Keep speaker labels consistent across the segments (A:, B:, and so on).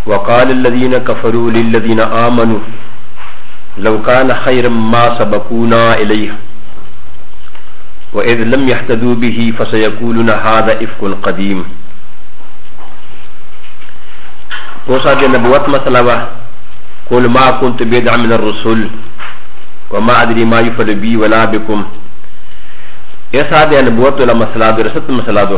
A: وقال الذين كفروا للذين آمنوا لو كان خيرا ما سبقونا إليه وإذ لم يهتدوا به فسيقولون هذا إفك قديم. وصا دي نبوت مسألة قل ما كنت بدعا من الرسل وما أدري ما يفعل بي ولا بكم. يسا دي نبوت ولا مسألة رسط مسألة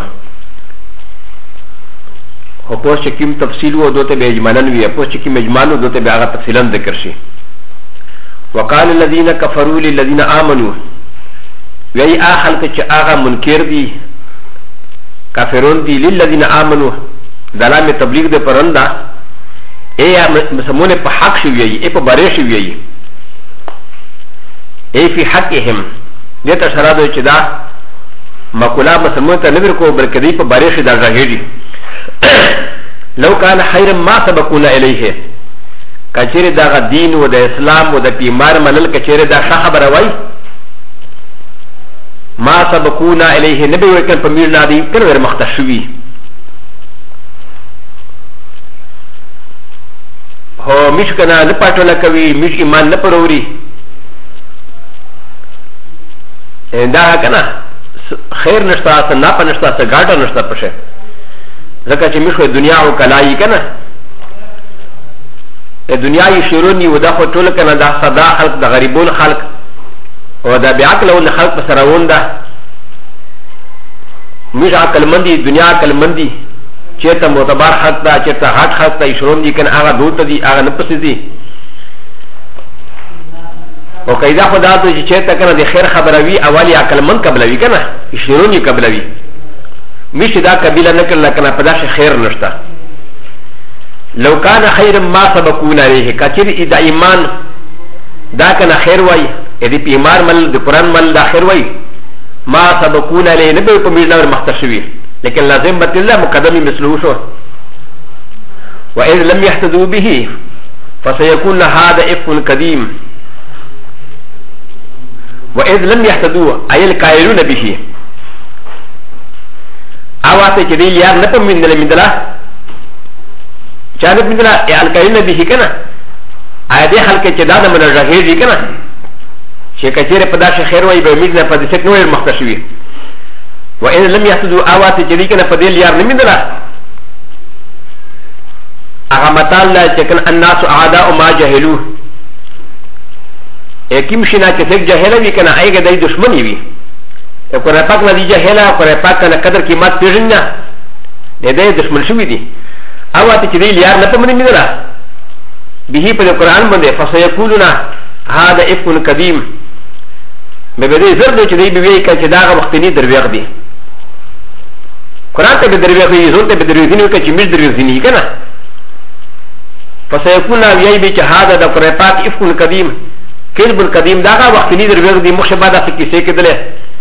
A: و پوش چکیم تفصیل و دوتے بے اجمالن وی پوش چکیم اجمال و دوتے بے آغا تفصیلا ذکر شی. وقال الذين كفروا للذين آمنوا وی آخل کچ آغا منکر دی کافرون دی للذین آمنوا دلام تبلیغ دے پرندہ اے مسمون پا حق شویئی اے پا بارے شویئی اے فی حقهم دیتا شرادو چی دا مقولا مسمون تا نظر کو بلکہ دی پا بارے شو دا ظاہری لو کان خیر ما سبقونا الیه کچیر دا دین و دا اسلام و دا پیمار منل کچیر دا خبر وائی ما سبقونا الیه نبی وکن پا میر نادی کنور مختشوی هو میش کنا نپاٹو لکوی میش ایمان نپروری دا کنا خیر نشتا سناپا نشتا سگاٹا نشتا پشه ذکر چې مشو دنیا او کلایی کنه دنیای شرونی و دا خو ټول کنه دا صدا خلق د غریبون خلق او دا بیاکل او خلق په سراون ده مش عقل مندي دنیا عقل مندي چیرته معتبر خلق دا چیرته هات خلق ته شرون دي کنه هغه دوت دي هغه نه پس دي او قاعده خدا ته چې چیرته کنه د خیر خبروي اولی عقل مند قبلوي کنه شرونی قبلوي مش دا قبيله نكر لكن پداش خير نشتا لو كان خير ما سبقونا عليه كثير اذا ايمان دا كان خير واي اذا بيمار مل د قران مل دا خير واي ما سبقونا عليه نبي بميزنا المختشوي لكن لازم بتلا مقدمي مثله شو واذ لم يهتدوا به فسيكون هذا افك قديم واذ لم يهتدوا اي القائلون به اواته چې دی یار نه په مندله چانه مندله الکاین به کنه ا دې خلک چې دا د منځه دی کنه چې کچېره په داسې خیر وای به امید نه په دې څک نوې مختشوي و ان لم يحدثوا اواته چې دی کنه په دې یار نه مندله هغه متعال چې کنه الناس اعداء ما جهلوا اکیم شنا چې څک جاهل وي کنه ایګه د دشمنی وي قرآن پاک ندی جهلا قرآن پاک کنه قدر قیمت پیژننا دې دشمن شوی دی اواته چې دی لیار نه پمنې میدلا به په قرآن باندې فسيقولون هذا افك قديم به دې زرد چې دی به وی چې داغه وختنی درویغ دی قرآن ته به درویغ وي زول ته به درویغ نه کوي چې مش درویغ نه کنه فسيقولون وی به چې هذا د قرآن پاک افك قديم کذب القديم داغه وختنی درویغ دی مخبه ده کیسه کېدله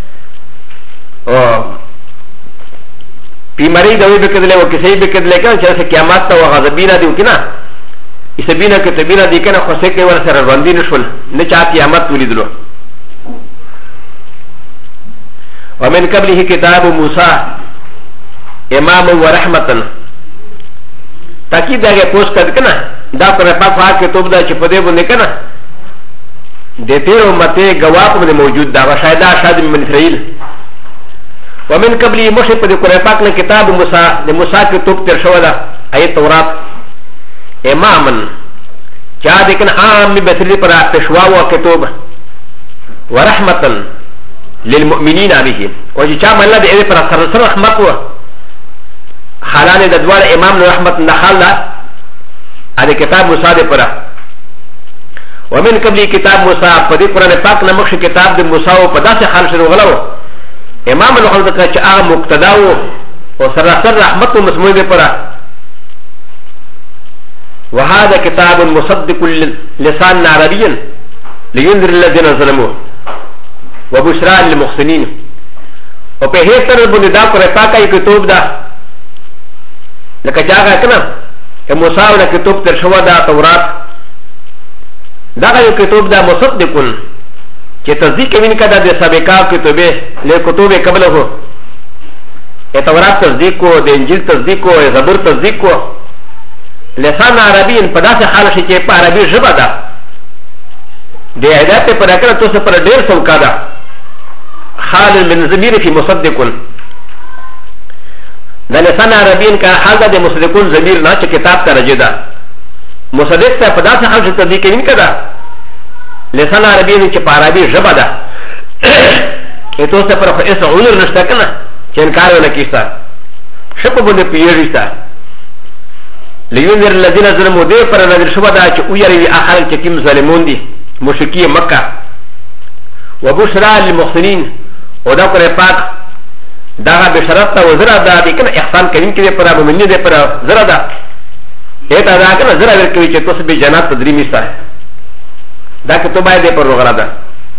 A: بیماری دوی بکدلے و کسی بکدلے کنا چرا سے قیامات تا و غضبینا دیو کنا اسبینا کتبینا دی کنا خوصے کے ورسے رواندی نشول نچا قیامات تولی دلو ومن قبله کتاب موسیٰ امام و رحمتا تاکید داگے پوس کد کنا دا پر پاک فاق کتوب دا چپدے بندے کنا دے تیر امتے گواپ میں موجود دا و شاید آشاد من اسرائیل ومن قبل مشرق د قرآن پاک نه کتاب موسی د موسی کتاب تر شو ده ایت تورات امامن چا د کن عام بسری پر پښوا او کتاب ورحمتا للمؤمنین به او چې چا مله د پر سر رحمت و حالانه د دوار امام رحمت نه خلا ا د کتاب موسی د پر ومن قبل کتاب موسی په د قرآن پاک نه مخ کتاب د موسی او په داسې حال شروع غلو امام الخلق کا چا مقتداو و سراسر رحمت و مسموع پرا وهذا كتاب مصدق لسان عربيا لينذر الذين ظلموا وبشرى للمحسنين وفي هيتر بندا پر پاکا کتاب دا لکه جاگا کنا موسی ولا کتاب تر شوا دا تورات دا کتاب دا مصدق چې تصدیق کوي کدا د سابقا کتابه له کتابه قبله هو تورات تصدیق کو د انجیل تصدیق کو زبور تصدیق کو لسان عربي په داسې حال شي چې په عربي ژبه ده د هدایت په راکړه تاسو پر ډیر څوکا ده حال من ضمیر فی مصدقون د لسان عربي کا حال ده د مصدقون ضمیر نه چې کتاب ته راځي ده مصدق ته په داسې حال چې تدې کې نه کړه لسان عربي چې په عربي ژبه ده اتو ته پر خو اسه عذر نشته کنه چې انکار ونه کیسه شپه باندې پیریسته لينذر الذين ظلموا دي پر نظر شبه ده چې ويري اخر چې کوم ظالمون دي مشرکی مکه وبشرى للمحسنين ودا پر پاک دا بشرت او زرا ده دي کنه احسان کریم کې پر مومنین دي پر زرا ده اته دا کنه زرا ورکوي چې تاسو به جنات تدري میسته دا کتابه دي پر وغرا ده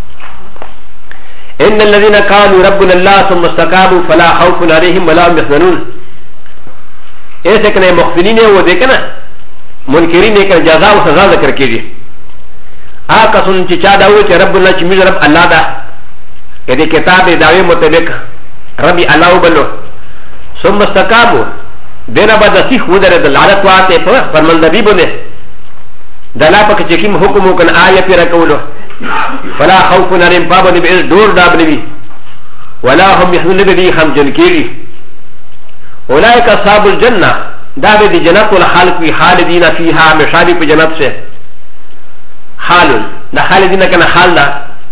A: ان الذين قالوا ربنا الله ثم استقاموا فلا خوف عليهم ولا هم يحزنون ایسے کنے مخفلین وہ دیکھنا منکرین نے کر جزا و سزا ذکر کیجیے آقا سن چچا داوی چھ رب اللہ چمیز رب اللہ دا کہ کتاب دعوی مطابق ربی اللہ بلو ثم استقاموا دینا بعد سیخ ودر دلالت واتے فرمندبی بنے دلا پک چکیم حکم کن آیا پی رکولو فلا خوف نرم پابنی بیس دور دابنوی ولا هم يحزنون بدی خم جنکیری اولئك اصحاب الجنه دابه دي جنات والخالق في خالدين فيها مشابه في جنات سے حال دا خالدين كان حال دا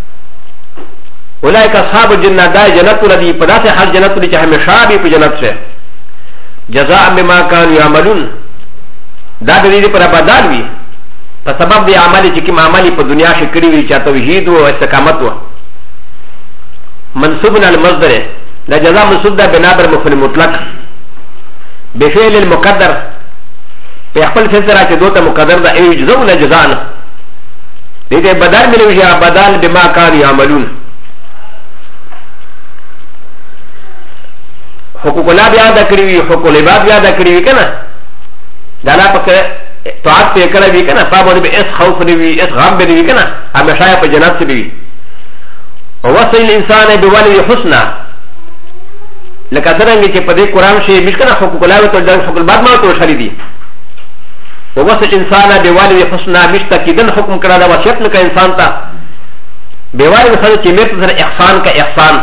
A: اولئك اصحاب الجنه دا جنات الذي پداسه حال جنات دي چه مشابه في جنات سے جزاء بما كانوا يعملون دا دي پر بدل وي په سبب دي اعمال چې کوم اعمال په دنیا کې کړی وي چې توحید او استقامت و منسوب على المصدر دا جزاء منسوب ده بنا بر مفعول مطلق بفعل المقدر يقبل فسرات دوتا مقدر دا ايو جزاء ولا جزاء دي بدل من وجه بدل بما كانوا يعملون حقوق الله بيادا كريوي حقوق العباد بيادا كريوي كنا دا لا پک طاعت پہ کرا بھی کنا پابونی بے اس خوف نوی اس غم بے نوی کنا ہمیشہ پہ جنات سے بھی ووصل الانسان بوالد حسنا لکه څنګه چې په دې قران شی مشکنه حقوق الله او د حقوق الباد ما تو شری دي ووصل انسان بوالد حسنا مشتکدن حکم کړه دا وصیت لکه انسان ته بوالد سره چې مت سره احسان کا احسان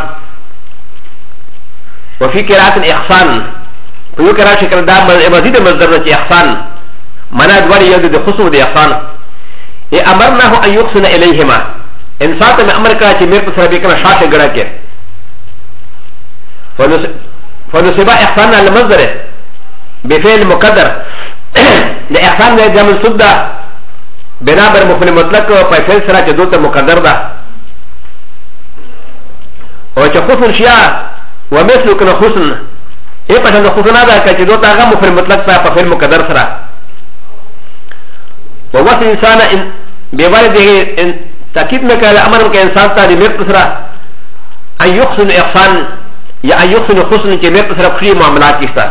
A: وفي قراءه الاحسان په یو قراءه شکل دا مزید مصدر چې احسان معنا دوړي یو د خصوص د احسان امرناه ان يحسن اليهما انسان ته امر کړه چې مت سره به کنه شاشه ګړه کې فنصب احسان على المصدر بفعل مقدر لاحسان ده جمع سده بنابر مفعول مطلق فعل سره چې دوته مقدر ده او چې حسن شیا ومثل کنه حسن ايه پښنه حسن ده چې دوته هغه مفعول مطلق په فعل مقدر سره ووصل انسان بوالده تاكيد مکه امر کې انسان ته د مرګ سره ان يحسن احسان یا ایوخن حسن چې مې په سره خوري معاملات کیستا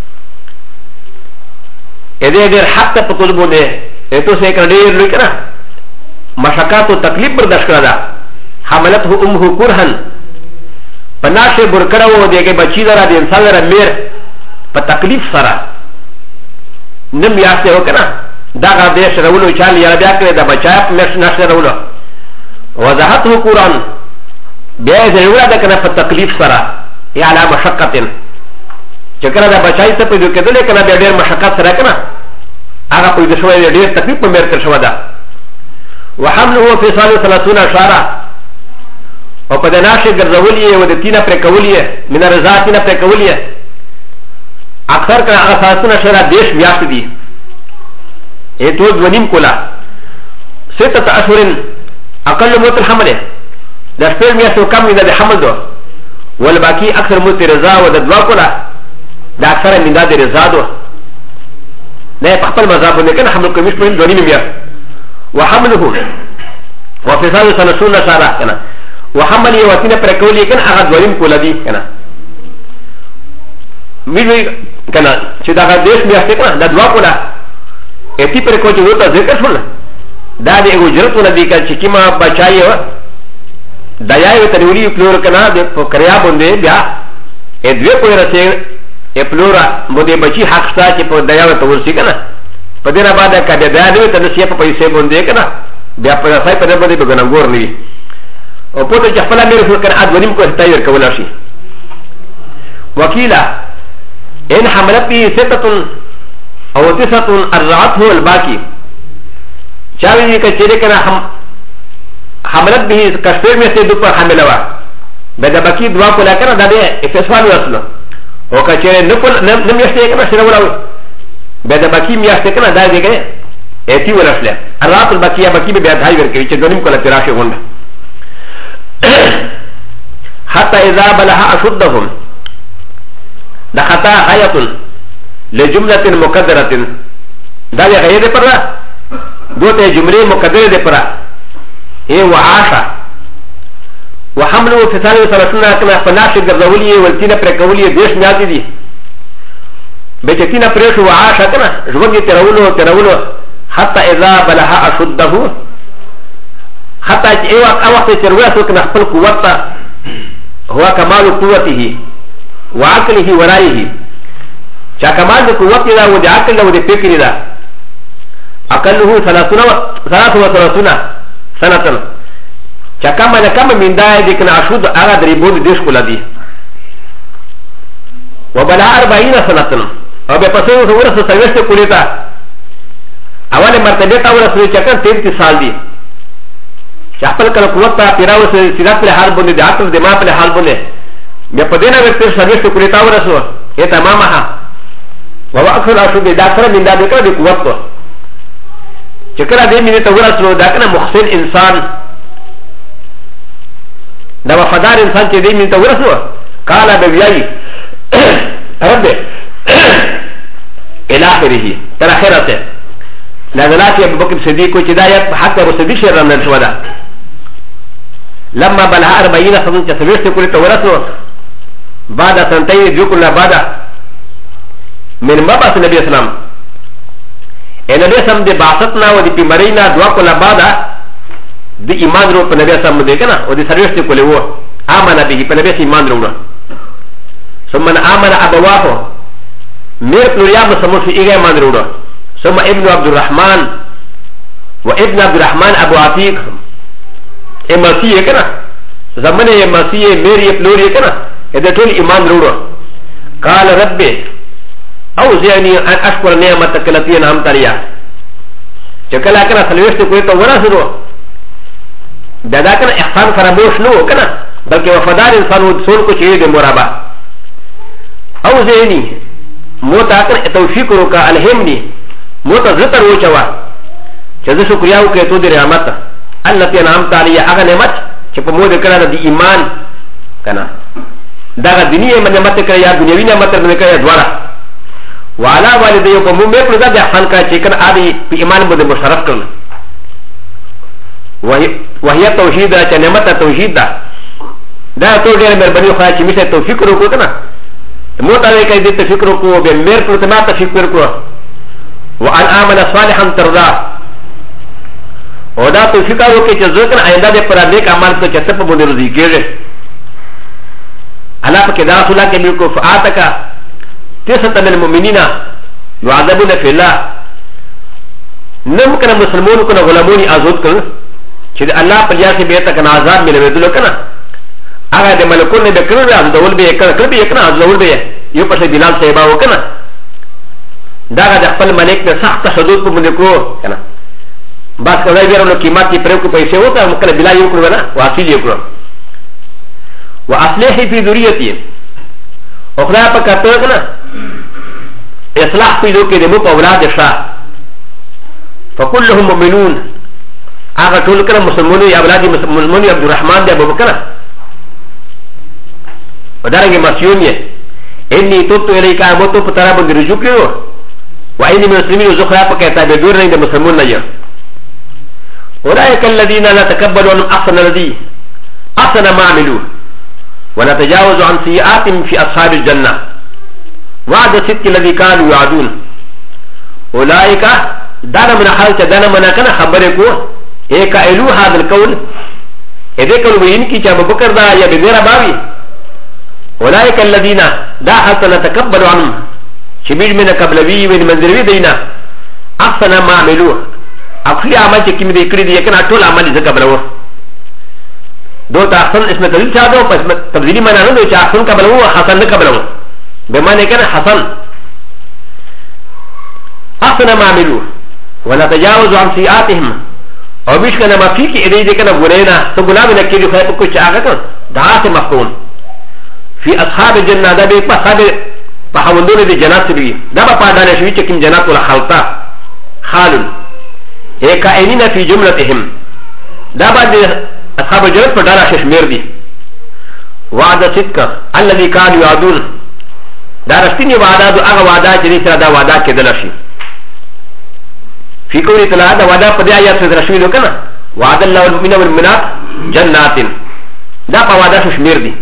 A: اې دې ډېر حق ته پتول بونه اته څه کړه ډېر لوي کنه مشقات او تکلیف برداشت کړه حملته امه کرهن پناشه برکړه و دېګه بچی دره د انسان سره میر په تکلیف سره نم یاسته وکنه دا غا دې سره ولو چالي یا بیا کړه دا بچا په نشه ورولو وضاحته قران بیا دې ولا ده کنه په تکلیف سره یا على مشقت چکر دا بچای ته په دې کې دلته کنه ډېر مشقت سره کنه هغه په دې شوې ډېر تکلیف په مېر تر شو ده وحمله في صالح 30 اشاره او په دناشه ګرځولې او د تینه پر کولې من رضاتینه پر کولې اکثر کنه هغه ساتونه اشاره دیش میاشت دي اته ونیم کولا 6 اشهر اقل موت الحمل دا شپږ میاشتو کم نه د حمل دو والباقي اكثر موت رضا و د دوا کولا دا اکثر من دا د رضا دو نه په خپل مذهب نه کنه حمل کوي په دونی میا وحمله وفصال سنسون سارا کنه وحمل یوتینه پر کولی کنه هغه دوریم کولا دی کنه میوي کنه چې دا دیش میاشت کنه د دوا کولا اتی پر کوچ وته ذکر شول دا د اجرتونه دی چې کیما بچایو دایو تنوری پلور کنا د پکریا باندې بیا ادوی کوی رسې پلورا باندې بچی حق شته چې په دایو ته ورسی کنه پدینا بعد کا بیا نه ته نسیه په پیسې باندې کنه بیا په ځای په باندې بګنګور نه وي او په ته چې خپل امیر فکر ادونیم کو تایر کول شي وکیلا ان حملت به سته او تسعه ارعته الباقي چاوی که چیرې کنه حملت به کشمیر میں سے دو پر حامل ہوا بدا باقی دعا کو لا کر دا دے افسوال وصل او کہ چیرې نم یشته کنه شنو ولاوي بدا باقی میاشته کنه دا دے کنه ایتی ورسله رات البقیه باقی به دای ورکوي چې دونیم کوله تراشه ونه حتى اذا بلغ اشدهم دا خطا حیات لجمله مقدره دا غیر پر دوته جمله مقدره ده پر ايه وعاشا وحمله في ثاني ثلاثين كما فناشي غزوليه والتينا بركوليه ديش مياتي دي بيتينا بريش وعاشا كما جوجي تراولو حتى اذا بلغ اشده حتى ايه وقت ترواسو كما خپل قوت هو كمال قوته وعقله ورائه چا كمال قوت دا ودي عقل دا ودي فكر دا اقله 33 سنة چاکم نکم من دای دیکن اشود آغا دریبود دیش کلا دی و بلا 40 سنة او بے پسے ورس سویشت کلیتا اول مرتبه تا ورس چکن 33 سال دی چاپل کل قوت تا پیراو سے سیدات پر حال بندے دی عقل دماغ پر حال بندے بے پدینا وقت سویشت کلیتا ورسو یہ تمامها و اکثر اشود داکر من دا دیکن دی قوت کو چکر دې مینه ته ورسلو دا کنه محسن انسان دا وفادار انسان چې دې مینه ته ورسلو قال بویای رب الى اخره تر اخرته نزلات ابو بکر صدیق کو چې دا یت حق ابو صدیق شر من شو دا لما بلغ 40 سنه چې سويست کو ته ورسلو بعد سنتين ذكرنا بعد من مبعث النبي صلى الله عليه وسلم ان نبی سم د باستنا و د پیمرینا دعا کولا بادا د ایمان رو په نبی سم د کنه او د سرویس کولې و امن به په نبی ایمان رو ثم امن ابواه میر پلوریا مسمو فی ایګه ایمان رو ثم ابن عبد الرحمن و ابن عبد الرحمن ابو عتیق امسی کنه زمنه امسی میر پلوری کنه د ټول ایمان رو قال ربي اوزعني ان اشكر نعمتك التي انعمت علي چکلا کنا سلوشت کوئی تو ورسلو دادا کنا احسان فراموش نو کنا بلکہ وفادار انسان و سول کو چاہیے دے مرابا اوزعني موتا کنا توفیق روکا الہمنی موتا زتر ہو چوا چیز شکریاو کہ تو دے رحمت التي انعمت علي اغا نعمت چپا مو دے کنا دی ایمان کنا داغا دینی نعمت کرا یا دنیاوی نعمت کرا دوارا وعلى والديه ومو ميكو ذا احسان كا چيكن آدي في ايمان بده مشرف کرن وهي توحيد دا چا نعمت توحيد دا دا تو دیر مربنی خواهی چی میشه توفیق رو کو کنا موتا وی که دی توفیق رو کو بے میر کرو تما توفیق رو کو وان آمن صالحا ترضا و دا توفیق رو که چه زوکن آئنده دی پر نیک عمال تو چه سپ بنده رضی گیره اللہ پا که دا رسولہ کے ملکو فآتکا تسعة من المؤمنين يعذبون في الله نم كان مسلمون كنا غلامون ازود كنا شد الله بلياسي بيتا كان عذاب من الودلو كنا اغا دي ملكون نبي كنا ازدول بيه كنا كربي كنا ازدول بيه يو پس بلال صحيباو كنا داغا دي اخفل ملك نه سخت حدود پا ملكو كنا باس كذا بيرو لو قيمات کی پریو کو پیسے ہوتا مکنا بلال يو کرو نا واصل يو کرو واصلحي في ذريتي اخرى پا کرتا كنا اصلاح پیدو که دمو پا اولاد شا فکلهم مؤمنون آغا طول کنا مسلمونی اولادی مسلمونی عبدالرحمن دی ابو بکر و دارنگی مسیونی انی توبتو الیکا اموتو پترا بند رجوع کرو و اینی مسلمین و زخرا پا کہتا بے دور نہیں دی مسلمون نہیں اولئک الذین لا تقبلوا عنهم احسن الذی احسن ما عملوا ونتجاوز عن سیئاتهم في اصحاب الجنه وعد الصدق الذي كانوا يوعدون اولئك دانا من حال دانا من كان خبركو ايه قائلوا هذا القول اذا كانوا بينكي ابو بكر دا يا بغير باوي اولئك الذين دا حتى نتقبل عنهم شبيل من قبلوي من منزلوي دينا احسن ما عملوه اخري عمل چې کوم دې کړی دی کنه ټول عمل ځکه بلو دو ته احسن اسم تبدیل چا دو پس تبدیلی معنا نه دی چې احسن قبل هو حسن نه قبل هو به معنی کنه حسن احسن ما عملوه ولا تجاوزوا عن سيئاتهم او بیش کنه ما فی کی دې کنه ګورینا ته ګناه نه کیږي خو په کوچ هغه کنه دعات مفهوم في اصحاب الجنه ده به په صاحب په حوندونه دي جنات دي دا په پادانه شوی چې کوم جنات ولا خلطه خالد هي كائنين في جملتهم دا بعد اصحاب الجنه په ډاره شمیر دي وعد صدق الذي كانوا يعدون دا رښتینی وعده ده هغه وعده چې سره دا وعده کېدل شي في قوله تعالى دا وعده په دې آیات سره شوی نو کنه وعد الله المؤمنين والمؤمنات جنات دا په وعده شمیر دي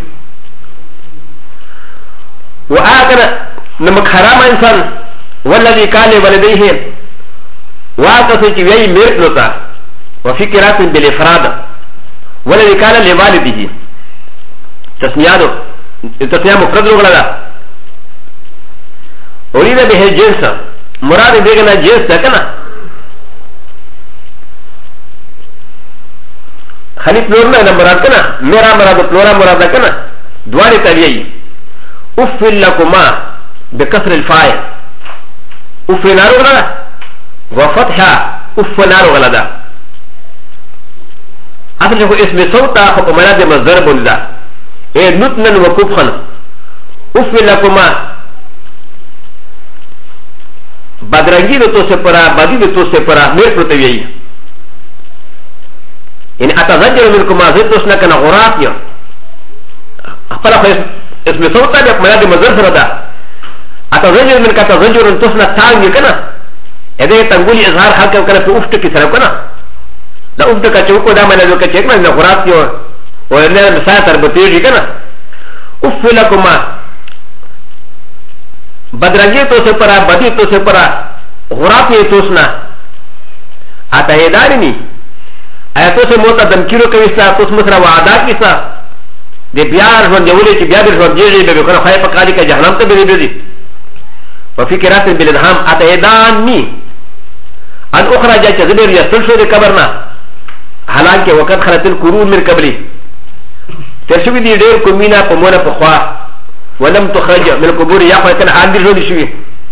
A: وآخر نمك حرام انسان والذي كان لوالديه وآخر سيكي ويأي ميرت نتا وفي قراءة بالإفراد والذي كان لوالده تسمية مفرد رغلا أريد به الجنس مراد بيغنا جنس كنا خليط نورنا مراد كنا ميرا مراد فلورا مراد كنا دواري طبيعي أفل لكما بكسر الفاعل أفل نارو غلدا وفتحة أفل نارو غلدا أصل شكو اسم صوتا حكمنا دي مصدر بلدا إيه نتنا وكوبخن أفل لكما بدرنگی دو تو سے پرا بدی دو تو سے پرا میر پرتویئی ان اتزجر منکما زد دوسنا کنا غرات یا اخبر خیس اسم صوتا بيك ملاد مزر سردا اتزجر من كتزجر تصنع تانجي كنا اذا تنقولي اظهار حالك وكنا في افتك سرب كنا دا افتك چوكو دا منا دوكا چيكنا ان غرات يو ولنا مسايا تربطيجي كنا اف لكما بدرنگي تو سے پرا بدي تو سے پرا غرات یہ توسنا اتا هدارني ايتو سے موتا دمکیرو کويسا توس مسرا وعدا کیسا د بیار ژوند جوړې چې بیا د ژوند جوړې به کنه خای په کاري کې جهنم ته به دی په فکرات بالادهام اتهدان ني ان اخرج چې زبر یستل شو د قبرنا حالانکه وقت خلت القرون من قبلي تر شو دي ډېر کومینا په مونږه په خوا ولم تخرج من القبور یا په کنه حال دي جوړ شي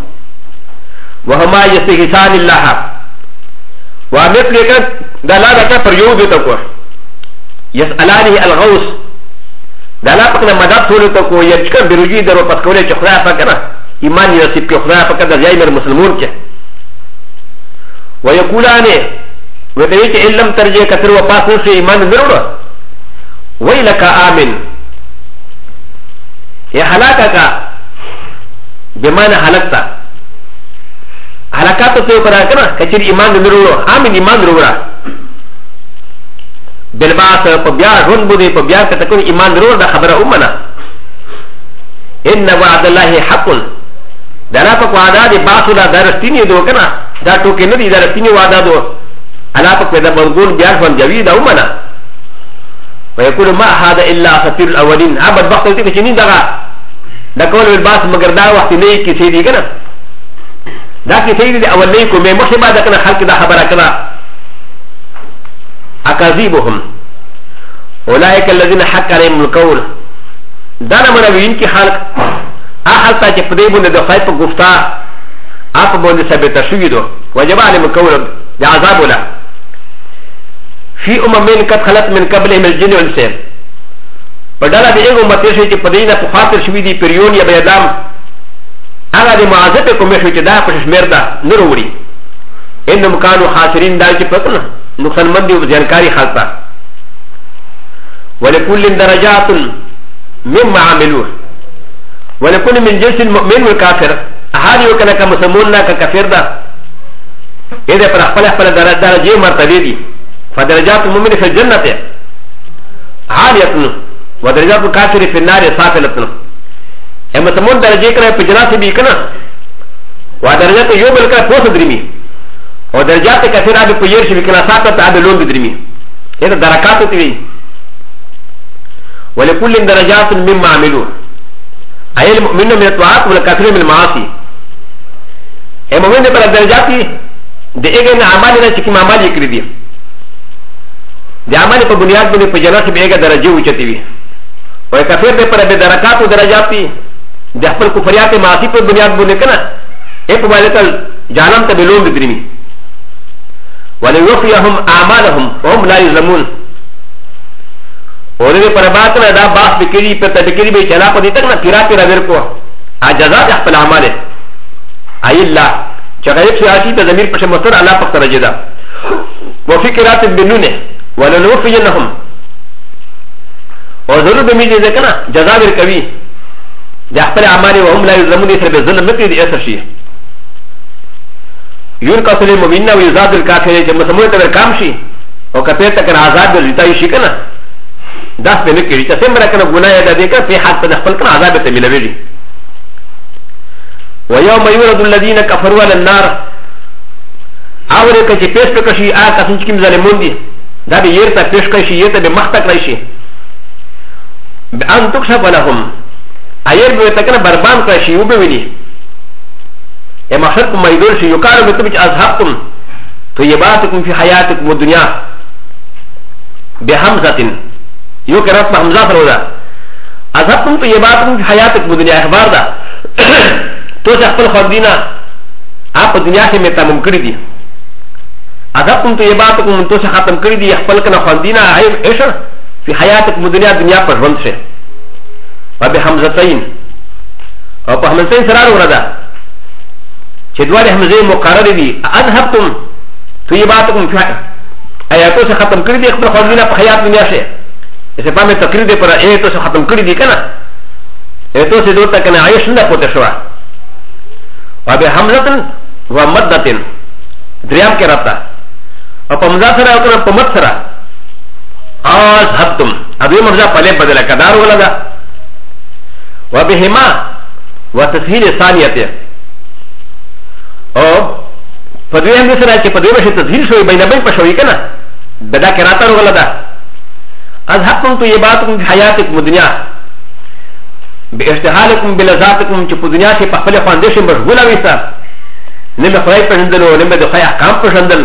A: وهما يستغيثان الله وامثل كان دلاله پر یو دي تکو يسالانه الغوث دا لا پکنا مدد سولو تکو یچکن بروجی درو پت کوله چه خدای پکنا ایمان یرسیب که خدای پکنا در جای مر مسلمون که ویقولانه ویتوی چه علم ترجه کتر و پاس نسی ایمان نرونو ویلکا آمن یہ حلاکا کا بمان حلکتا حلکاتو تیو کرا کنا کچر ایمان نرونو آمن ایمان نرونو بالباس پبیا رون بودی پبیا کتکون ایمان درور دا خبر امنا ان وعد الله حق دلا پک وعدا دی باسو دا درستینی دو کنا دا ټوکی ندی درستینی وعدا دو الا پک دا منقول بیا فن جوی دا امنا ويقول ما هذا الا اساطير الاولين ابد وقت تی چنین دا کول بالباس مگر دا وقت نه کی سیدی کنا دا کی سیدی دی اول نه کو مې مخه بعد کنا خلق دا خبره کنا اكاذيبهم اولئك الذين حق عليهم القول دانا منوين کی خلق احلتا چه پدیبون دو خیب گفتا آپ بوند ثبت شوی دو وجب عليهم القول بعذاب لا في اممين قد خلت من قبلهم الجن والانس بدلا دی ایگو متیشی چه پدینا پخاطر شوی دی پریون یا بیدام اگا دی معذب کمیشوی چه دا پشش مرده نروڑی انم کانو خاسرین دا چه پتنا نقصان مندی و زیانکاری خلطا ولكل درجات مما عملوه ولكل من جنس المؤمن والكافر هذه وكان كمسلمون ككافر دا اذا پر اخفل اخفل درجه مرتبه دي فدرجات المؤمن في الجنة عالية ودرجات الكافر في النار سافلة اما سمون درجه كنا في جنات بي كنا ودرجات يوم الكنا فوس درمي ودرجات كثيرة ابي بيرش بكنا ساقط ابي لون بدرمي هذا دركات تبي ولكل درجات مما عملوه اي المؤمنين من الطاعات والكافرين من المعاصي المؤمنين بلا درجات د اګه عمل نه چې کوم عمل یې کړی دی د عمل په بنیاد باندې په جنت به اګه درجه وچتي وي او کافر به پر به درکات او درجات دي د خپل کفریات معاصی په بنیاد باندې کنه اې په باندې جانم ته بلوم بدرمي وليوفيهم اعمالهم وهم لا يظلمون اور دې پر بات نه دا باس بکری په تدکری به چلا په دې تک نه پیرا پیرا ورکو اجازه خپل اعمال اي الله چې غیب سیاسي ته ضمیر په مصدر الله په درجه ده وفکرات بنونه ولنوفينهم اور ضرور به میږي ځکه نه جزا ورکوي د خپل اعمال وهم لا يظلمون سره به ظلم نه کوي د اثر شي يلقى في المؤمنين ويزاد الكافرين كما سموت بالكام شيء وكفيت كان عذاب الرتاي شيء كنا داس بنكري تسمى كان غنايا ذلك في حد تدخل كان عذاب تميلوي ويوم يولد الذين كفروا على النار اورك كي پیش کشي ا کسن چې کوم ظالمون دي دا به يرته پیش کشي يته به مختک راشي بان تكشف لهم اير به تکنه بربان کشي وبوي اما حركم ما يدور شيء يقال بتبج اذهبتم طيباتكم في حياتكم الدنيا بحمزه يقرأ بحمزه فرودا اذهبتم طيباتكم في حياتكم الدنيا اخبار دا تو سخل خدينا آپ دنیا سے میں تمام کر دی اذهبتم طيباتكم تو سے ختم کر دی خپل کنا خدينا عيش في حياتكم الدنيا دنیا پر ژوند سے وبحمزتين او په حمزتين سره وردا چې دوه همزه مقرر دي اذهبتم طيباتكم في اياتو سے ختم کړی دي خپل خدينا په حیات دنیا سے اسے پامه تقریر دے پر اياتو سے ختم کړی دي کنه اياتو سے دوته کنه عيش نه پته شو وبحمزه ومدته دریام کې راته او په مزه سره او په مد سره اذهبتم ابي مرزا پله بدل کدار ولدا وبهما وتسهيل ثانيته او پدوی هم سره چې پدوی بشه تذهیل شوی بین بین پښوی کنه بدا کراته ورغلا اذهبتم طيباتكم في حياتكم الدنيا باستحالكم بلذاتكم چې په دنیا کې په خپل فاندیشن مشغوله وي نه به خدای پېژندل او نه به د خدای احکام پېژندل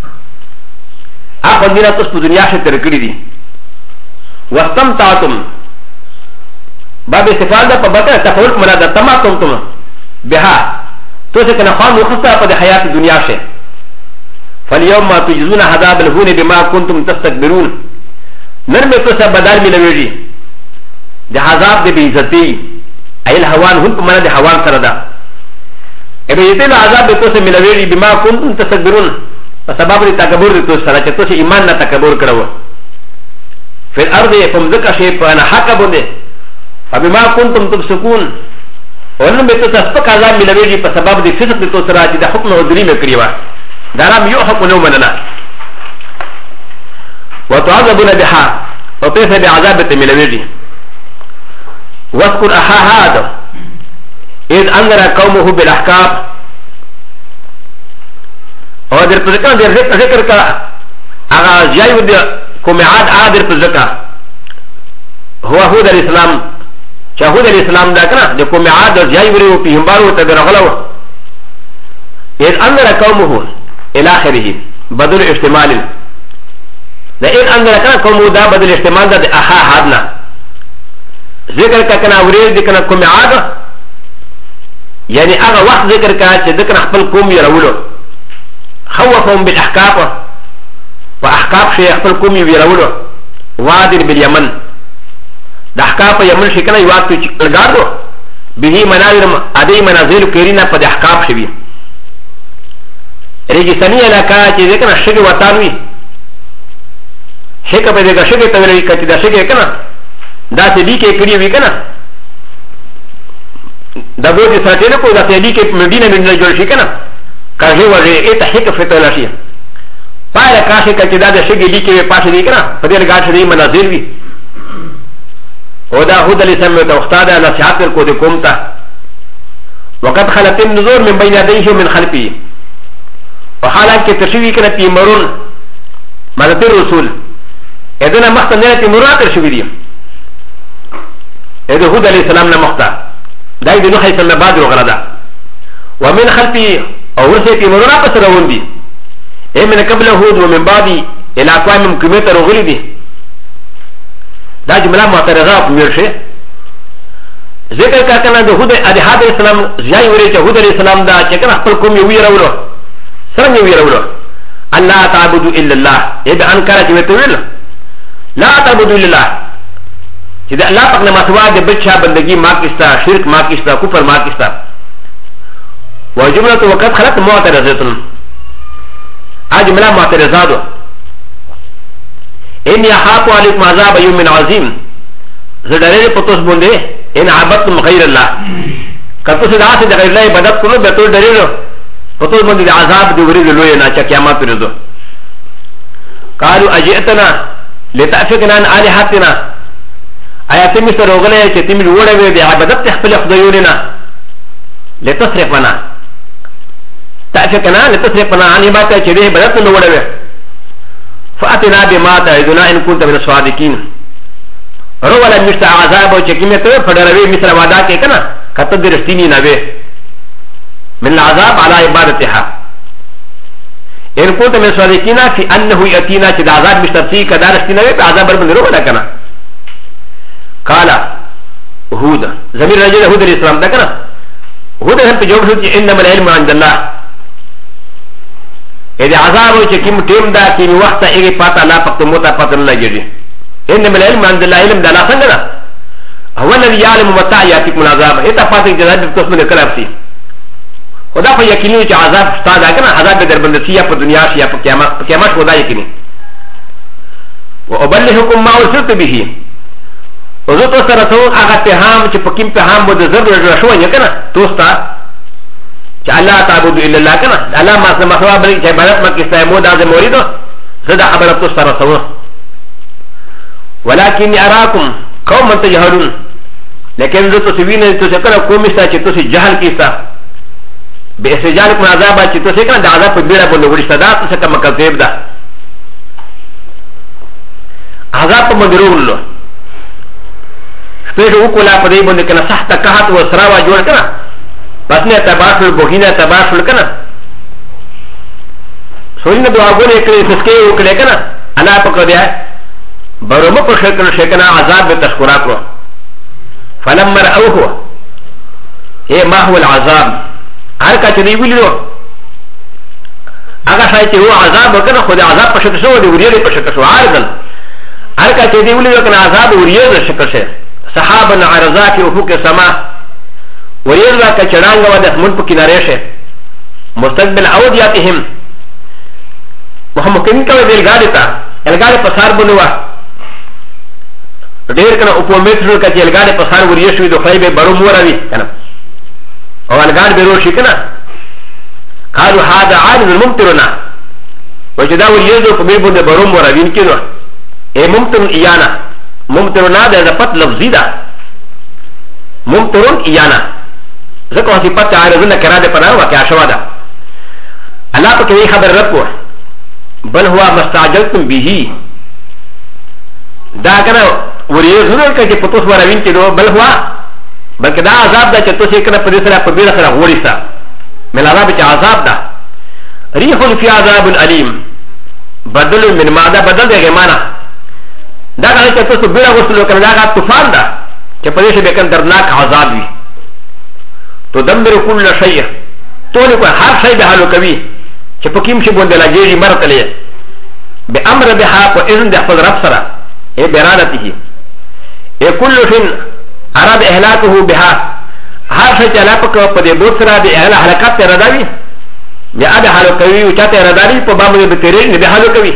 A: هغه دنیا تاسو په دنیا کې تر کړی دي واستمتعتم باب استفاده په بکه تفول منا د تماتم بها تو سے کنا خام مخصص پر حیات دنیا سے فاليوم تجزون عذاب الهون بما كنتم تستكبرون نرمے تو سے بدل ملویږي د عذاب د بیزتی ایل حوان هم په معنا د حوان سره ده ابه یته عذاب تو سے ملویږي بما كنتم تستكبرون په سبب د تکبر تو سره چې تو سے ایمان نه تکبر کړو فی الارض فمذک شی فانا حق بده فبما كنتم تفسقون ولن بتسبق عذاب ملويجي بسبب دي فسق بتوسرات دي حكم ودري مكريوا دارام يحكم نوم مننا وتعذبون بها وتيس بعذاب ملويجي واذكر اخا هذا اذ انذر قومه بالاحكام او در پذکر در ذکر کا اغا جايو دي كومعاد عادر پذکر هو هود الاسلام شهود الاسلام دا كنا د کوم عاد جاي ورو په همبارو ته درغلو اذ انذر قومه الى اخره بدل احتمال دا اذ انذر كنا قومه دا بدل احتمال دا اها حدنا ذکر کا کنا ورې د کنا کوم عاد يعني هغه وخت ذکر کا چې د کنا خپل قوم یې راولو خوفهم بالاحقاق واحقاق شي خپل قوم یې راولو وادر باليمن د احکام یمن شي کنه یو وخت چې لګاړو به مناظر ادي منازل کرینا په احکام شوی ریګستاني علاقہ چې ذکر شګه وطانوي شګه په دغه شګه ته ویل کېږي دا شګه کنه دا څه دي کې کړی وی کنه دا به دې ساتل کو دا څه دي کې مدینه منځ جوړ شي کنه کاږي وځي اته حق فتل شي پای راکاشه کچې دا د شګه دي کې پاتې دي کنه په دې لګاړ شي منازل وی ودا هود الاسلام توختاد نصيحت کو د کومتا وقد خلت النذور من بين يديه من خلفه وحالانکه تشوی کنه پیمرون مدد رسول اذن مختنه مراد شوی دی اذ هود علیہ السلام نه مختا دای د نوح السلام بعد وغلدا ومن خلفه او ورسه پیمرون پس روان دي اي من قبل هود ومن بعد الى اقوام كميت رغلي دي دا جمله معترضه ميرشه ذكر كان ده هود ادي هذا السلام زي وريت هود السلام دا كان خپل قوم يويرولو سرنگ يويرولو الله تعبد الا الله يبقى انكر جوتول لا تعبد الا الله اذا الله پاک نے مسوا دے بچا بندگی ما کیستا شرک ما کیستا کفر ما کیستا وجمله وقت خلق معترضه اجمله معترضه ان يحاط عليكم عذاب يوم عظيم زدري پتوس بوندے ان عبدتم غير الله کتو سے داس غیر الله عبادت کو بتو ڈریلو پتوس بوندے عذاب دی ورید لوی نا چ قیامت رزو قالوا اجئتنا لتافقنا عن الهاتنا ايات مستر وغله چ تیم وڑے دی عبادت خپل خدایوننا لتصرفنا تافقنا لتصرفنا عن عبادت چ دی عبادت نو وڑے فاتنا بما تعدنا ان كنت من الصادقين رولا مشتا عذاب او چکیمه ته فدروي مصر وادا کې کنه کته د رښتینی نه وي من العذاب على عبادتها ان كنت من الصادقين في انه ياتينا چې د عذاب مشتري کدا رښتینی وي په عذاب باندې رولا کنه قال هود زمير رجل هود الاسلام ده کنه هود هم په جواب شو چې انما العلم عند الله اې د عذاب او چکیم ټیم دا کې وخت یې پاته لا پکته موتا پته نه لګیږي انما العلم عند الله علم ده لا څنګه هو الذي يعلم متى ياتيكم العذاب اته پاته جزاد قسم نه کلافسي خدا په یقیني چې عذاب ستاد کنه عذاب در بندسي یا په دنیا یا په قیامت خدا یقیني وابلغكم ما ارسلت به وزو تو سره تو هغه پیغام چې په کوم پیغام بده زر شو نه کنه توستا چې الله تعبد الا الله کنه الله ما سما بل چې عبادت مکه استعمال د موریدو زدا خبره تو سره تو ولكن اراكم قوم تجهلون لكن زو تو سوینه تو څنګه قوم استا چې تو سي جهل کیستا به استجالکم عذاب چې تو څنګه د عذاب په بیره باندې وړي صدا تو څنګه مکذب ده عذاب په مدرولو سپېږ وکولا په دې باندې کنه سخت قحط و سراوا جوړ کړه بس نه تباشل بوهینه تباشل کنه سوینه دعاګونه کړې فسکې وکړې کنه انا پکړه دی برمه په شکل شکنه عذاب به تشکرات رو فلما راوه هي ما هو العذاب هر کا چې دی ویلو هغه شای چې هو عذاب وکنه خو د عذاب په شکل شو دی وریې په شکل شو عارضل هر کا چې دی ویلو کنه عذاب وریې په شکل شو صحابه عرضات افق السماء ويرلا كچرانغ ودخ من بكناريشه مستقبل اودياتهم محمد كن كوي الغادتا الغاد پسار بنوا ډیر کنه اپومتر کچ الغاد پسار وريشوي دو خيبه برو موروي کنه او الغاد برو شي کنه قالوا هذا عارض ممطرنا وجدا وريزو په بيبو ده برو موروي کینو اي ممطر ايانا ممطرنا ده پت لفظي ده ممطرون ايانا ذكر صفات عارضنا كراده پناه واقع شوا ده الله پاک یہ خبر رکھو بل هو مستعجلتم به دا کنه وريه ضرور کړي په توس وراوین کې دو بل هو بلکې دا عذاب ده چې توس یې کنه په دې سره په بیره سره غوړیسا مل عذاب چې عذاب ده ريح فی عذاب الیم بدل من ماده بدل دی معنا دا کنه چې توس بیره غوښتلو کنه دا طوفان ده چې په دې شي به کنه درناک عذاب وي تدمر كل شيء تولي كو هر شيء بحالو كوي چه پکیم شي بونده لجيجي مرتلي بأمر بها كو اذن ده خود رب سرا اي برادته اي كل شيء اراد اهلاكه بها هر شيء چه لاپا كو پده بود سرا ده اهلا حلقات ته رداوي بیا ده حالو كوي وچا ته رداوي پا بامده بترين ده حالو كوي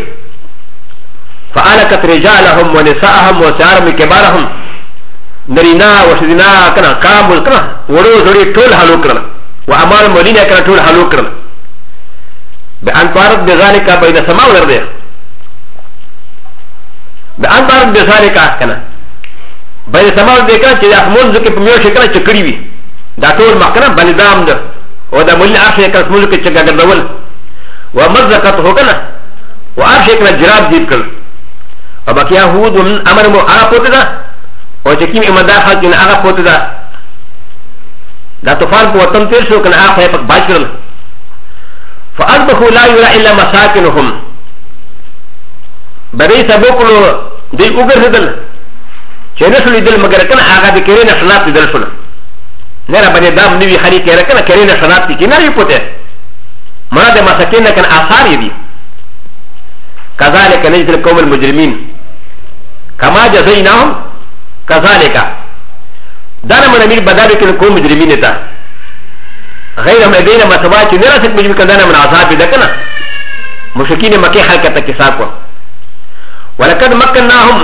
A: فعلقت رجالهم ونساءهم وسعارهم كبارهم نرینا وشدینا کنا کامل کنا ورو زړی ټول حلو کړل و اعمال مدینه کنا ټول حلو کړل بان طارت بذلك بين السماء والارض بان طارت بذلك کنا بين السماء والارض کنا چې اسمون ځکه په میو شکل چکړی وي دا ټول مکنه بنظام ده او دا مولي ارشه کنا اسمون کې چګا ګرځول و مزقت هو کنا و ارشه کنا جراب دې کړل او بقیا هود من امر مو هغه پوت ده او چې کوم امداد خلک نه هغه پوت ده دا طوفان په وطن تیر شو کنه هغه په باج کړل فاصبحوا لا يرى الا مساكنهم بدي سبوكلو دي اوغرزدل چنسل دل مگر کنا آغا دی کرین شنات دل شل نرا بني دام نوی خری کرا کنا کرین شنات کی نری پوتے منا دے مساکین کنا آثار یدی كذلك نجد القوم المجرمين كما جزيناهم كذلك دانا من امير بدالك القوم المجرمين تا غير مدين ما سواك نرسك مجمع كدانا من عذاب دكنا مشركين مكي حلقة كساكوا ولقد مكناهم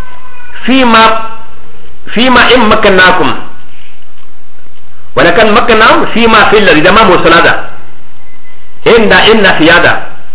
A: فيما إن مكناكم ولقد مكناهم فيما في الذي دمام وصلادا إن سيادا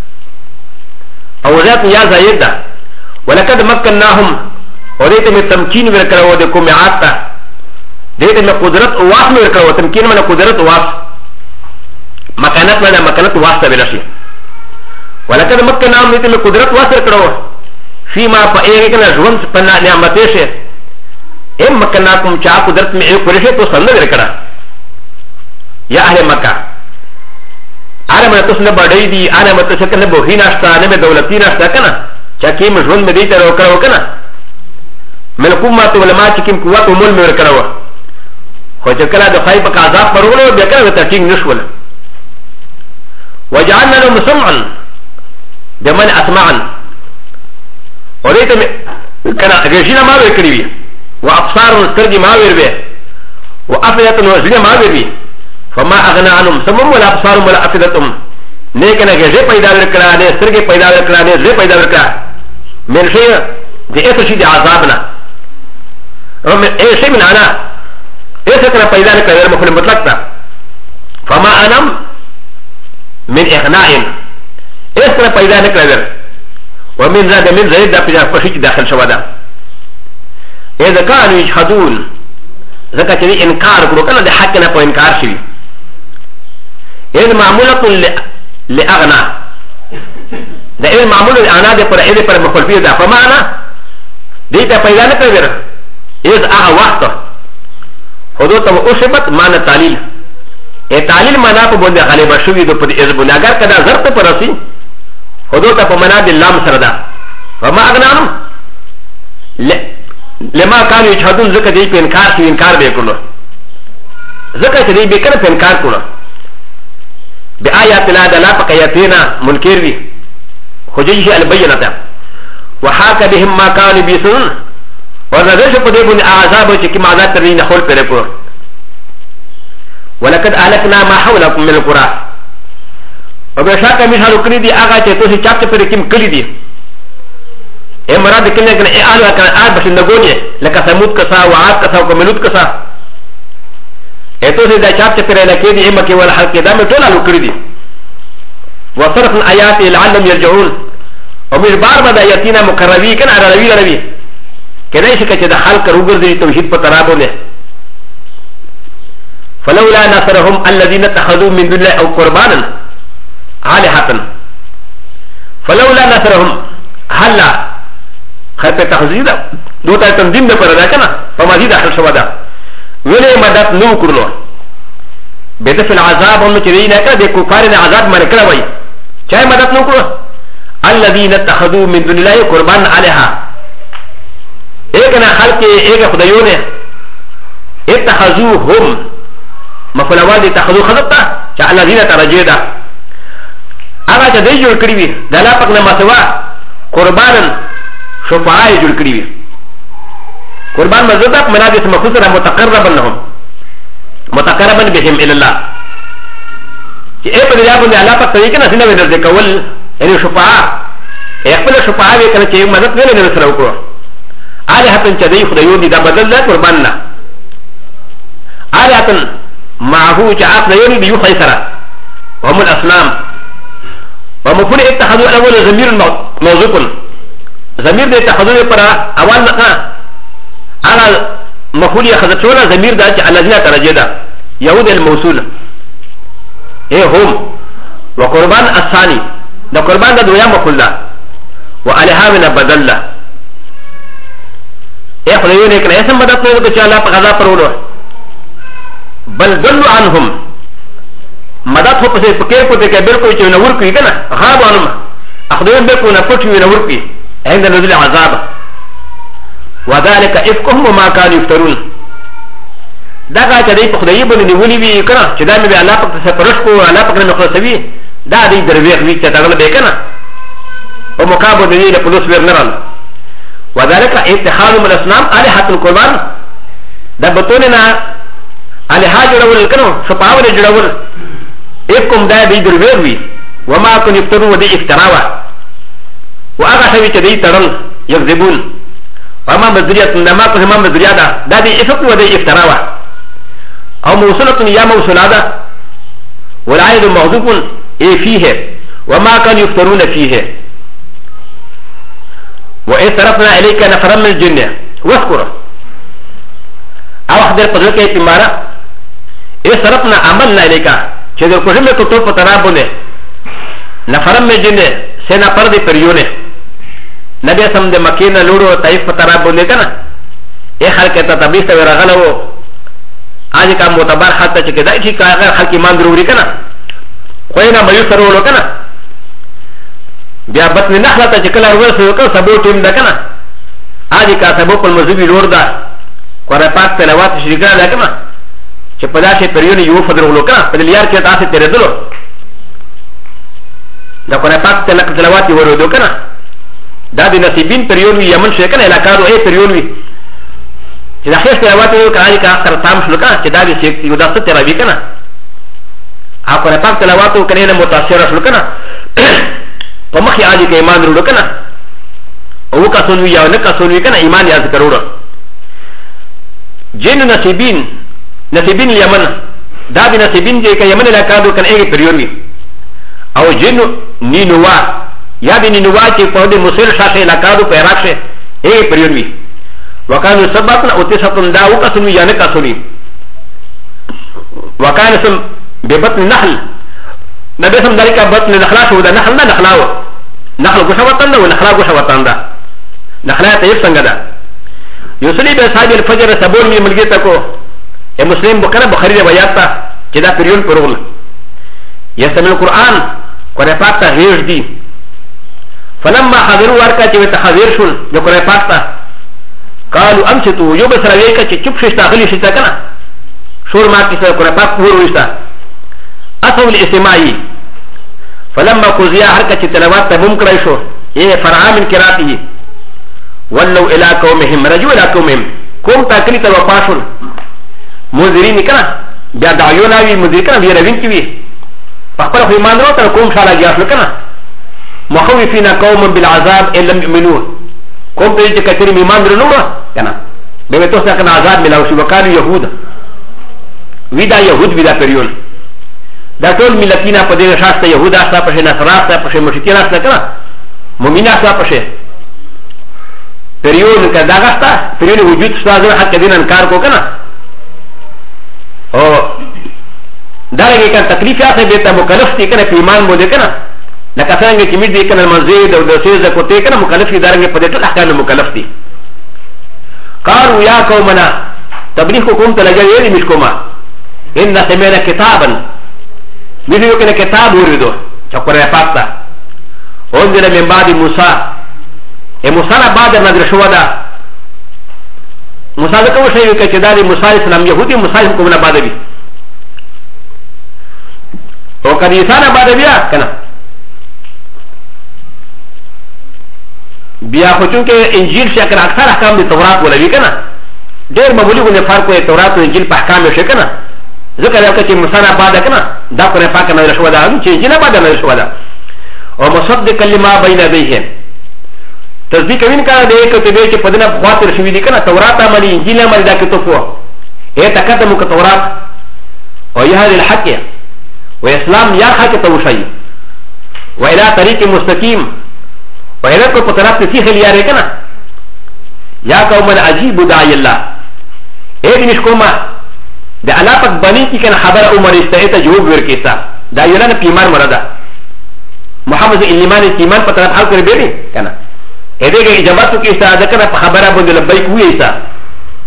A: او ذات يا زايدا ولقد مكناهم وديت من تمكين وركلا ودكم عاتا ديت من قدرت واس وركلا وتمكين من قدرت واس مكانات من مكانات واس تبلاشي ولقد مكناهم ديت من قدرت واس وركلا فيما فايغنا جوان سبنا نعمتشه ام مكناكم چا قدرت میں ایک پرشے تو سند ورکلا يا اهل مكه انا ما تسنى بدايدي انا ما تسكن بوهين اشتا انا ما دولتين اشتا كنا شاكي مجهول مديتا روكرا وكنا ملكم ما تولما شكيم قوات ومول موركرا هو شكلا دخاي بك عذاب فرولو بيكرا وترتيق نشول وجعلنا لهم سمعا بمن اسمعا وليت كنا غشينا ما بيكري وابصار نسترجي ما بيربي وافئده وزنا ما بيربي فما اغنى عنهم سمم ولا ابصارهم ولا افئدتهم نيكنا غزي پیدا ورکړه نه سترګې پیدا ورکړه نه زړه پیدا ورکړه من شيء دي اته شي دي عذابنا او من اي شيء من انا ايه كنا پیدا ورکړه مخل مطلق تا فما انا من اغناء ايه كنا پیدا ورکړه ومن زاد من زيد دا پیدا پشي داخل شو دا اذا كانوا يشهدون ذکر چې انکار کړو کنه د حق نه په انکار شي ان معموله لاغنا دا ان معمول انا د پر اې پر مخالفه ده فمانا دې ته پیدا نه کړو اذ هغه وخت خودو ته اوسبت معنا تعلیل ا تعلیل معنا په باندې غالب شوی د پر اذ باندې اگر کدا ضرب پر راسي خودو ته په معنا د لام سره ده فما اغنانم لما كانوا يشهدون ذكر دي بإنكار في إنكار بيكونه ذكر دي بيكره في إنكار كونه بآيات الله دلا فقياتنا منكر بي خجيجي البينة وحاك بهم ما كانوا بيسنون وذلك قدبون أعذاب وشكما عذاب ترين خول بريكو ولقد أهلكنا ما حولكم من القرى وبشاك مشهر كري دي آغا چه چاپت پرکم کلی دي ا مراد کله کنه ا اله کنه ا بشندگونی لکه ثمود کسا وعاد کسا او کملوت کسا اته دې دا چاپ پر لکه دې ام کې ول حق دا مې ټول الو کړی دي وصرف الايات لعلهم يرجعون او مې بار بار آیاتنا مقربی کنه روي کنه شي چې د خلق روغر دي توحید په ترابونه فلولا نصرهم الذين اتخذوا من دون الله او قربانا الهه فلولا نصرهم هلا خط تخزيدا دوتا تنظيم ده پردا کنا فمزيد اخر شوا ده ولی مدد نو کرلو بدف العذاب هم چرین اکا ده کفارن عذاب من کرا وی چاہے مدد نو کرلو الذين اتخذوا من دون الله قربان عليها ایک نا خلق ایک خدایون اتخذوهم مفلوان ده اتخذو خذبتا چا الذين ترجیدا اگا چا دی جوڑ کری وی دلا پک نما سوا قربانا شفاعه جوړ کړی وي قربان مزدق منادي اسم خسر متقربا لهم متقربا بهم الى الله چې اې په دې باندې الله په طریقې نه څنګه ورته کول یعنی شفاعه خپل شفاعه وکړي چې مدد نه لري سره وکړو اله هتن چې دی خدایو دي دا بدل نه قربان نه اله هتن معه چې اخ نه یوري دی خیسرا هم الاسلام ومفعول اتخذوا الاول ضمير موضوع ضمير ده اتخذوا پر اول نه على مفعول يخذتون ضمير ده الذين ترجدا يهود الموصول ايه هم وقربان الثاني ده قربان ده دويا مفعول ده وعليها من بدل له ايه خليون هيك اسم بدل له ده الله غضب پرولو بل ضلوا عنهم مدد هو پسې فکر کو ته کې بالکل چې نور کوي کنه غاب انم اخدون بالکل نه پټ وي نور کوي عند نزول عذاب وذلك افكهم وما كانوا يفترون دا چې دې په خدای باندې نیولې وي کنه چې دا مې الله پاک څخه پرش کو الله پاک نه خلاصوي دا دې درويغ وي چې دا غل به کنه او مقابل دې له پولیس ور نرال وذلك اتخاذ من الاسنام الهه القربان دا بتوننا الها جوړول کنه سپاول جوړول افكم دا دې درويغ وي وما كانوا يفترون ودي افتراوا واغا شوي چې دې تړل يكذبون وما مزرية لما كان ما مزرية دا دي افق ودي افتراوا او موصلة يا موصلة والعيد موضوع اي فيه وما كان يفترون فيه وإذ صرفنا إليك نفرا من الجن واذكر او احضر قدرك اتمارا إذ صرفنا عملنا إليك چه كجمع كتب فترابونه نفرا من الجن سينا پرد پريونه نبي سم د مكينه لورو طيف فتراب بولي كنا اي خلق تتبيس تبي رغلو آج کا معتبر حتى چه كدا ايشي كاغر خلق ایمان ضروري كنا خوينا ميو سرولو كنا بیا بطن نخلة چه کلا روسو كنا سبو تيم دا كنا آج کا سبو پل مذهبي لور دا قرآن پاک تلاوات شرکنا دا كنا چه پداشي پريوني يو فدرولو كنا پدليار كتا آسي تيرے دلو دا قرآن پاک تلاوات ورو دو كنا دا د نصیبین پریون وی یمن شي کنه علاقه ای پریون وی چې دا خیر تلاوت یو کړي کا اخر تام شلو کنه چې دا دې شي یو داسته تراوی کنه اپ نه پاک تلاوت کنه نه متاثر شلو کنه په مخې اجي کې ایمان ورو کنه او کا سن وی یا نه کا سن وی کنه ایمان یاد کړو جن نصیبین یمن دا د نصیبین چې کې یمن علاقه دو کنه ای پریون وی او جن نینوا یا د نینوا چې په دې مسل شاشه علاقه دو په عراق شه ای پریون وی وکانو سبقنا او تسقن دا او کا سن وی یا نه کا سن وی وكان اسم ببطن النحل نبي اسم ذلك بطن النخلاء شو ده نحل ده نخلاء نحل غشوتان ده ونخلاء غشوتان ده نخلاء تيب سنگدا يصلي بأصحاب الفجر سبون من ملگيتكو المسلم بكنا بخاري روايات تا كده پريون پرول يستمع القرآن قرآن پاک تا غير دي فلما حضروا ورکا چه تحضير شل جو قرآن پاک تا قالوا امسطوا يو بسرويكا چه چپ ششتا غلي شتا کنا شور ما كيسا قرآن پاک پور وشتا اصول الاستماعي فلما قضيا حركة تلوات تبوم كريشو ايه فرعا من كراته ولو الى قومهم رجو الى قومهم قوم تاكلي تلوپاشون منذرين كنا بیا دعيونا وي منذر كنا بیا روين كي وي فاقبل خو ایمان رو تر قوم شالا جاشلو كنا مخوفين قوم بالعذاب ان لم يؤمنون قوم تجي كثير من ایمان رو نورا كنا بيتوسا كنا عذاب ملاوشي وكانوا يهود ودا يهود ودا پريون دا ټول ملتونه په دې شاسته يهودا سره په نصرات په مشرکین سره کړه مؤمنان سره په پریون کدا غستا پریون وجود ستاسو حق دین انکار کو کنه او دا لري کله تکلیف یاته به ته مکلف دي کنه په ایمان مو دي کنه لکه څنګه چې مې دي کنه مزید او د سیزه کوته کنه مکلف دي دارنګ په دې ټول احکام مکلف دي قالوا يا قومنا تبلیغکم تلجئ مشکما ان سمعنا كتابا ویدیو کنه کتاب وریدو چکره پاکتا انزل من بعد موسى ای موسى نا بعد نظر شو دا موسى دکو شیوی که چه داری موسى اسلام یهودی موسى حکم نا بعد بی او که عیسا نا بعد بیا کنه بیا خو چونکه انجیل شکر اکثر احکام دی تورات ولوی کنه دیر مبولی گونه فرق وی تورات و انجیل پا احکام شو کنه ذكر يوكا چه مسانا بعد كنا دا قرآن پاک نظر شو دا چه انجیل بعد نظر شو دا و مصدق لما بین دیهم تصدیق وین کانا دے کتبه چه پدنا بخواطر شوی دی کنا تورات عملی انجیل عملی دا کتفو اے تقدمو کتورات و یهد الحق و اسلام یا حق توشای و الى طریق مستقیم و الى کو پترات تسیخ لیاره کنا یا قومن عجیب دعای اللہ اے دنشکوما د علاقه بنی کی کنه خبر عمر استایته جواب ورکیسا دا یلان پیمان مردا محمد ایمان ایمان پتر حال کر بیری کنه اېدغه اجابت کی اسا ذکر خبره بند لبیک وی ایسا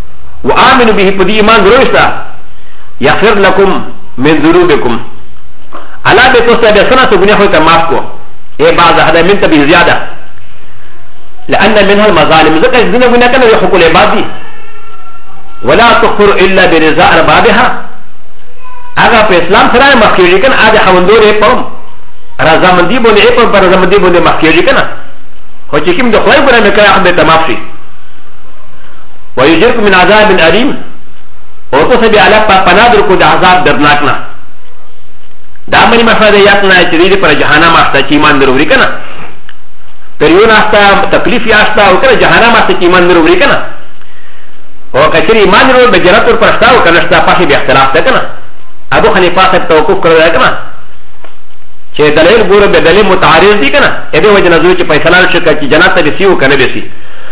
A: وامنوا به پدی ایمان وروستا یغفر لكم من ذنوبکم على بتوسع بسنة تبني هو تماسكو إيه بعض هذا من تبي زيادة لأن منها المظالم ذكر الدنيا بنا كان يحكم العبادي ولا تخبر إلا برضا أربابها أغا في إسلام سراء مخيري كان هذا خوندور إيقام رضامندي بني إيقام پر رضامندي بني مخيري كان هو چكيم دخواي بنا مكرا أخذ بتمافشي ويجرك من عذاب أليم وتصبي على پنادر کو عذاب دردناکنا دامنی مفاده یاتنا چریدی پر جهنم آستا چی ایمان دروری کنا پریون آستا تکلیفی آستا و کنا جهنم آستا چی ایمان دروری کنا و کچری ایمان درور بجرات ور پرستا و کنشتا پاسی بی اختلاف تا کنا ابو خنیفا صاحب توقف کرو کنا چه دلیل گورو به دلیل متعارض دی کنا ابی وجه نظر چه پیسلال شکا چی جنات تا بسی و کنه بسی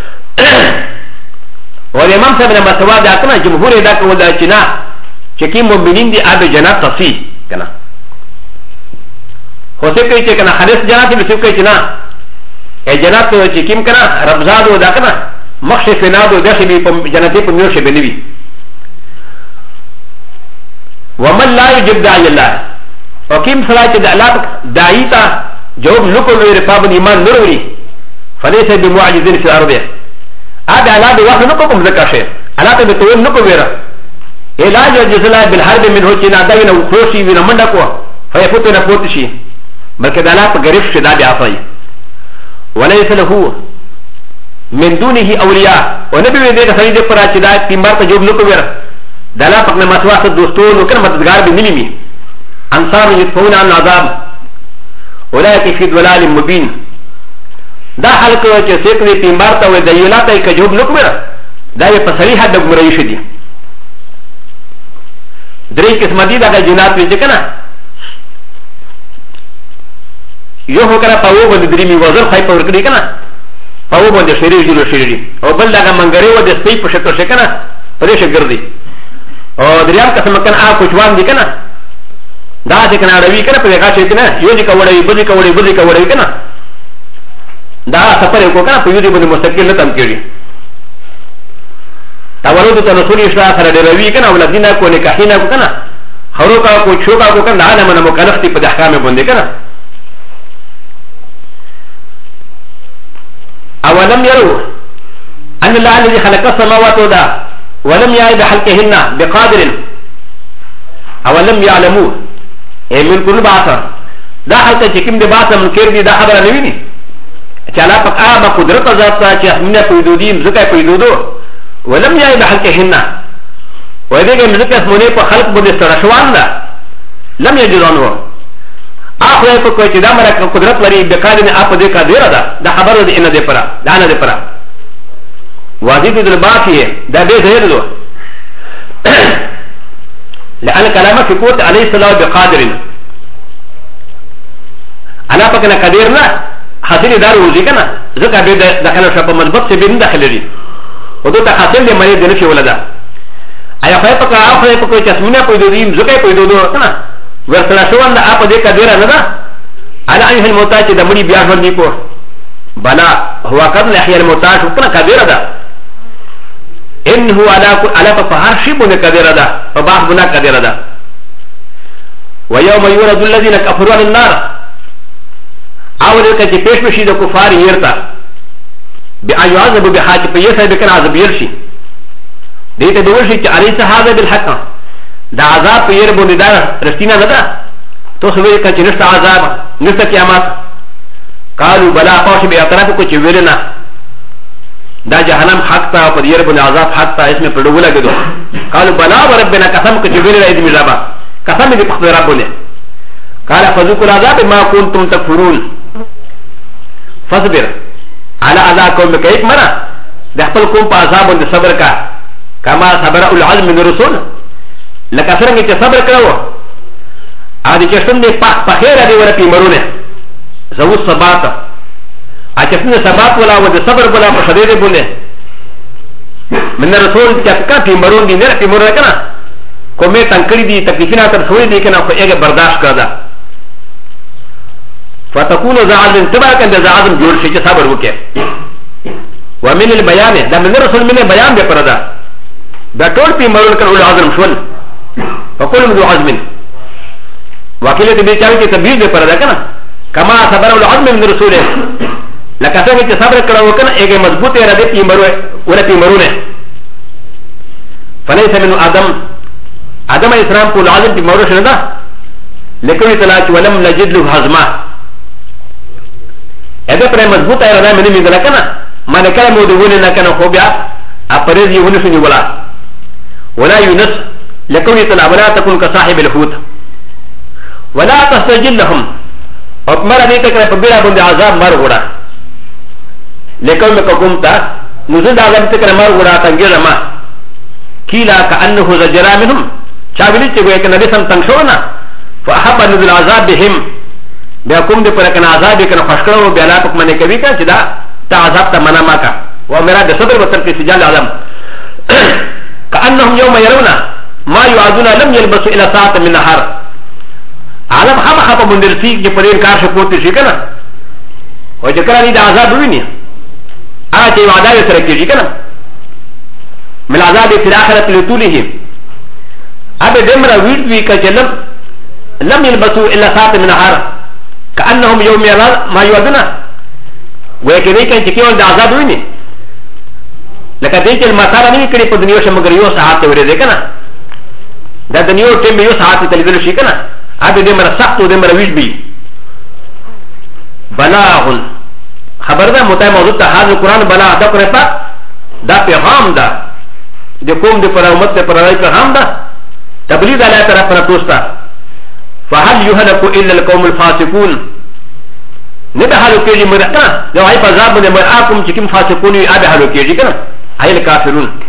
A: و امام صاحب نما سوا دا کنا جمهور دا کنا دا چنا چکی مؤمنین دی آب جنات تصیح کنا خوشی کئی چه کنا حدیث جناتی بسیو کئی چنا ای جنات تو چکیم کنا ربزادو دا کنا مخش فنادو داشی بی جناتی پا میوش بنوی ومن لا یجب داعی اللہ وکیم صلاح چه دا اللہ داعی تا جواب نکل وی رفابن ایمان نروری فلیسا بمعجزین فی الارض آب اللہ دا واقع نکل کم ذکر شے اللہ تا بتوین نکل ویرا علاج وجز اللہ بالحرب من ہو چینا داوی نا خوشی وی نا منڈا کو فیفوتو نا فوتشی بلکہ دالا پا گرفت شدا بی آسائی ولیس لہو من دونه اولیاء و نبی وی دیکھ سنی دیکھ پرا چدا تیمبار تا جوب نکو ویر دالا پا اپنے مسواس دوستون وکن مددگار بھی نلیمی انصار یدفعون عن عذاب اولئک فی دلال مبین دا حلق چه سیک دی تیمبار تا و دیولا تا ایک جوب نکو ویر دا یہ پسریح دگ مرئیش دی دری قسم دی دا جنات وی چکنا یو هو کنه پاو باندې درې می وزر خای پور کړی کنه پاو باندې شری جوړ شری او بل دا منګری و د سپی په شکل شي کنه پرې شګردي او دریام قسم کنه ا کوچوان دي کنه دا چې کنه روي کنه په هغه شي کنه یو دي کوړی بځي کوړی کنه دا سفر کو کنه په یوه باندې مستقل نه تم کړی تا ورته ته رسول الله سره د روي کنه ولدینا کو نه کحینا کو کنه خرو کا کو چوکا کو کنه عالم نه مکلف دي په احکام باندې کنه اولم يروا ان الله الذي خلق السماوات والارض ولم يعد بخلقهن بقادر اولم يعلموا اي من كل بعث دا حتى چکم دي بعث منکر دي دا خبر نه ویني چې الله پاک هغه قدرت ذات چې اسمنه پیدودیم زکه پیدودو ولم يعد بخلقهن و دې کې زکه اسمنه په خلق باندې سره شوان ده لم يجدونه اخر په کوئی چې دا مره قدرت لري د کار نه اپ دې کا ډیر ده دا خبره دې نه دې پره دا نه دې پره واجب دې باقي دا به ډیر ده لأن كلامه في قوت عليه السلام بقادر انا پکنا قدیر نه حاصل دار وځي کنه ځکه به داخله شپه مضبوط څه به داخله لري ودو ته حاصل دې مری دې نشي ولدا ایا خو پکا اخر په کوئی چسمنه پیدودیم ځکه پیدودو کنه ورسره شوان دا اپ دې کډیره نه ده على ايها الموتاج د مړي بیا ور نیکو بلا هو قد احيا الموتاج کنه کډیره ده ان هو على فهر شي بونه کډیره ده په باغ بونه کډیره ده ويوم يورد الذين كفروا على النار اول کچ پیش مشي د کفار يرتا بأيعذب بحاج په یسه به کنه عذاب يرشي دې ته دوشي چې علي صحابه بالحق دا عذاب په ير باندې دا رښتینه نه ده تو سوي کچ نشته عذاب نشته قیامت قالوا بلا قوش به اعتراف کو چې ویلنا دا جهنم حق تا په ير باندې عذاب حق تا اسمه پړو لګدو قالوا بلا وربنا قسم کو چې ویلنا دې مجابا قسم دې په رب باندې قال فذوقوا العذاب ما كنتم تكفرون فاصبر على عذابكم كيف مرا دخل قوم په عذاب باندې صبر کا كما صبر اول العزم من الرسول لکه څنګه چې صبر کړو ا دې چې څنګه په خیر دی ورته مرونه زو ثبات ا چې څنګه ثبات ولا و د صبر ولا په شدید بوله من الرسول چې کا په مرون دي نه په مرونه کنه کومه تنکړی دي تکلیفونه تر سوې دي کنه خو یې برداشت کړه فتكون زعل تبع كان زعل جوړ شي چې صبر وکړي ومن البيان ده من الرسول من بيان به پردا دا ټول په مرون کړه ول عزم شول فقول ذو عزم وكيل تبيتاوي تبيز بپردكنا كما صبر العظم من رسوله لكثر من صبر كراوكنا ايه مضبوط اراده تيمرو ولا تيمرونه فليس من آدم الاسلام قول عظم تيمرو شندا لكن يتلاش ولم نجد له هزما هذا پر مضبوط اراده من مدلكنا ما نكره مودونه كان خوبيا اپرز يونس نيولا ولا يونس لكن يتلا ولا تكون كصاحب الحوت ولا تستجل لهم وكمر ديتا كان ببيرا بند عذاب مر غدا لكن مكومتا نزل عذاب تكن مر غدا تنجر ما كيلا كانه زجرا منهم شاغلي تشوي كان نبي سم تنشونا فاحب نزل عذاب بهم بيقوم دي پر كان عذاب كان خشكرو بيلا پک من كبي کا جدا تا عذاب تا منا ما کا ومرا ده صدر وتر في سجال عالم كانهم يوم يرون ما يعدون لم يلبسوا الى ساعه من نهار عالم خام خام مندرسي چې په دې کار شو کوته شي کنه او چې کله دې عذاب ویني هغه چې وعده یې سره کېږي کنه من عذاب في الاخره لطوله ابي دمر ويد وی کچلم لم يلبسوا الا ساعه من نهار كانهم يوم يرون ما يعدون وکړي چې کېول د عذاب ویني لکه دې چې المسار نه کړي په دنیا شمګر یو ساعت ورې کنه دا د نیو ټیم یو ساعت تلل شي کنه هذا دمر سخت ودمر ويش بي بلاغ خبرنا متى موضوع هذا القرآن بلاغ ده قرأت ده پیغام ده ده قوم ده پر امت ده پر رأي پیغام ده تبليغ على طرف پر توستا فهل يهلك إلا القوم الفاسقون نده حالو كيجي مرأنا لو هاي فضاب من مرآكم چكم فاسقون يأبه حالو كيجي كنا هاي الكافرون